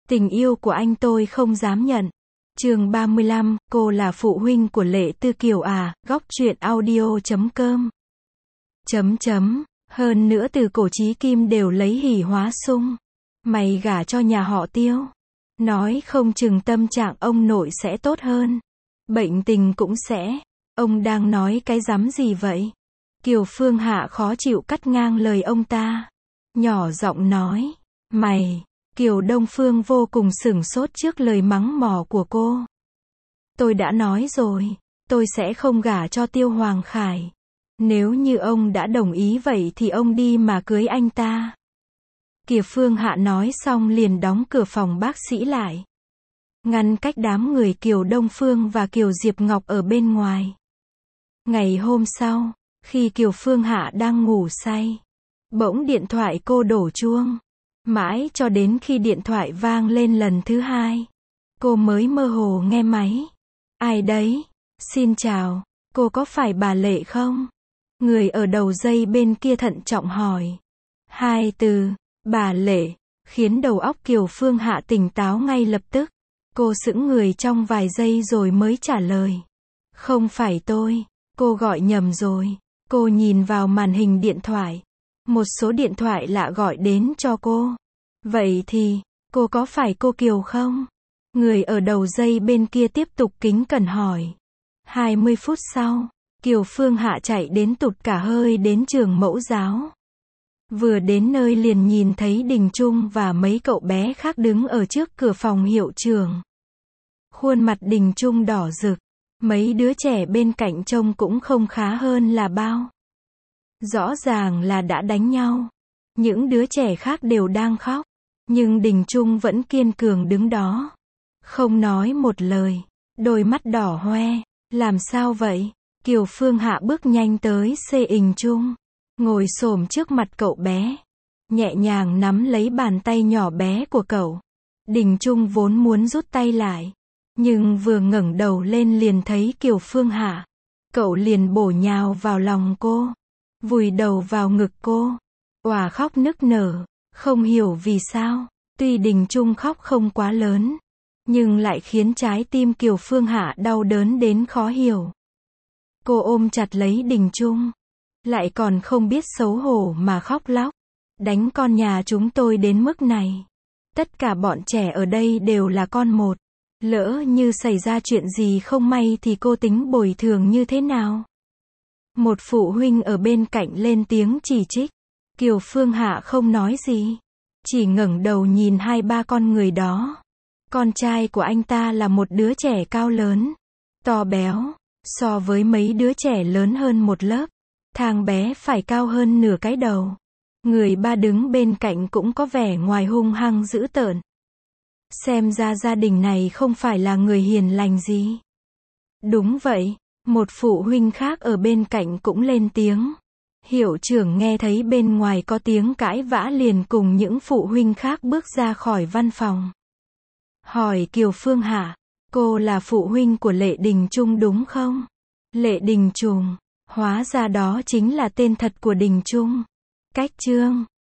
Tình yêu của anh tôi không dám nhận. Chương 35, cô là phụ huynh của Lệ Tư Kiều à, góc truyện audio.com. Hơn nữa từ cổ chí kim đều lấy hỉ hóa sung. Mày gả cho nhà họ Tiêu. Nói không chừng tâm trạng ông nội sẽ tốt hơn. Bệnh tình cũng sẽ. Ông đang nói cái rắm gì vậy? Kiều Phương Hạ khó chịu cắt ngang lời ông ta. Nhỏ giọng nói. Mày. Kiều Đông Phương vô cùng sửng sốt trước lời mắng mỏ của cô. Tôi đã nói rồi. Tôi sẽ không gả cho Tiêu Hoàng Khải. Nếu như ông đã đồng ý vậy thì ông đi mà cưới anh ta. Kiều Phương Hạ nói xong liền đóng cửa phòng bác sĩ lại. Ngăn cách đám người Kiều Đông Phương và Kiều Diệp Ngọc ở bên ngoài. Ngày hôm sau, khi Kiều Phương Hạ đang ngủ say, bỗng điện thoại cô đổ chuông. Mãi cho đến khi điện thoại vang lên lần thứ hai, cô mới mơ hồ nghe máy. Ai đấy? Xin chào, cô có phải bà Lệ không? Người ở đầu dây bên kia thận trọng hỏi. Hai từ, bà Lệ, khiến đầu óc Kiều Phương Hạ tỉnh táo ngay lập tức. Cô sững người trong vài giây rồi mới trả lời. Không phải tôi, cô gọi nhầm rồi. Cô nhìn vào màn hình điện thoại. Một số điện thoại lạ gọi đến cho cô. Vậy thì, cô có phải cô Kiều không? Người ở đầu dây bên kia tiếp tục kính cẩn hỏi. 20 phút sau, Kiều Phương Hạ chạy đến tụt cả hơi đến trường mẫu giáo. Vừa đến nơi liền nhìn thấy Đình Trung và mấy cậu bé khác đứng ở trước cửa phòng hiệu trưởng. Khuôn mặt Đình Trung đỏ rực. Mấy đứa trẻ bên cạnh trông cũng không khá hơn là bao. Rõ ràng là đã đánh nhau. Những đứa trẻ khác đều đang khóc. Nhưng Đình Trung vẫn kiên cường đứng đó. Không nói một lời. Đôi mắt đỏ hoe. Làm sao vậy? Kiều Phương Hạ bước nhanh tới xê Đình Trung. Ngồi xổm trước mặt cậu bé. Nhẹ nhàng nắm lấy bàn tay nhỏ bé của cậu. Đình Trung vốn muốn rút tay lại. Nhưng vừa ngẩng đầu lên liền thấy Kiều Phương Hạ. Cậu liền bổ nhào vào lòng cô. Vùi đầu vào ngực cô. Òa khóc nức nở. Không hiểu vì sao. Tuy Đình Trung khóc không quá lớn. Nhưng lại khiến trái tim Kiều Phương Hạ đau đớn đến khó hiểu. Cô ôm chặt lấy Đình Trung. Lại còn không biết xấu hổ mà khóc lóc. Đánh con nhà chúng tôi đến mức này. Tất cả bọn trẻ ở đây đều là con một. Lỡ như xảy ra chuyện gì không may thì cô tính bồi thường như thế nào? Một phụ huynh ở bên cạnh lên tiếng chỉ trích. Kiều Phương Hạ không nói gì. Chỉ ngẩng đầu nhìn hai ba con người đó. Con trai của anh ta là một đứa trẻ cao lớn. To béo. So với mấy đứa trẻ lớn hơn một lớp. Thằng bé phải cao hơn nửa cái đầu. Người ba đứng bên cạnh cũng có vẻ ngoài hung hăng dữ tợn. Xem ra gia đình này không phải là người hiền lành gì. Đúng vậy, một phụ huynh khác ở bên cạnh cũng lên tiếng. Hiệu trưởng nghe thấy bên ngoài có tiếng cãi vã liền cùng những phụ huynh khác bước ra khỏi văn phòng. Hỏi Kiều Phương Hạ, cô là phụ huynh của Lệ Đình Trung đúng không? Lệ Đình Trung, hóa ra đó chính là tên thật của Đình Trung. Cách chương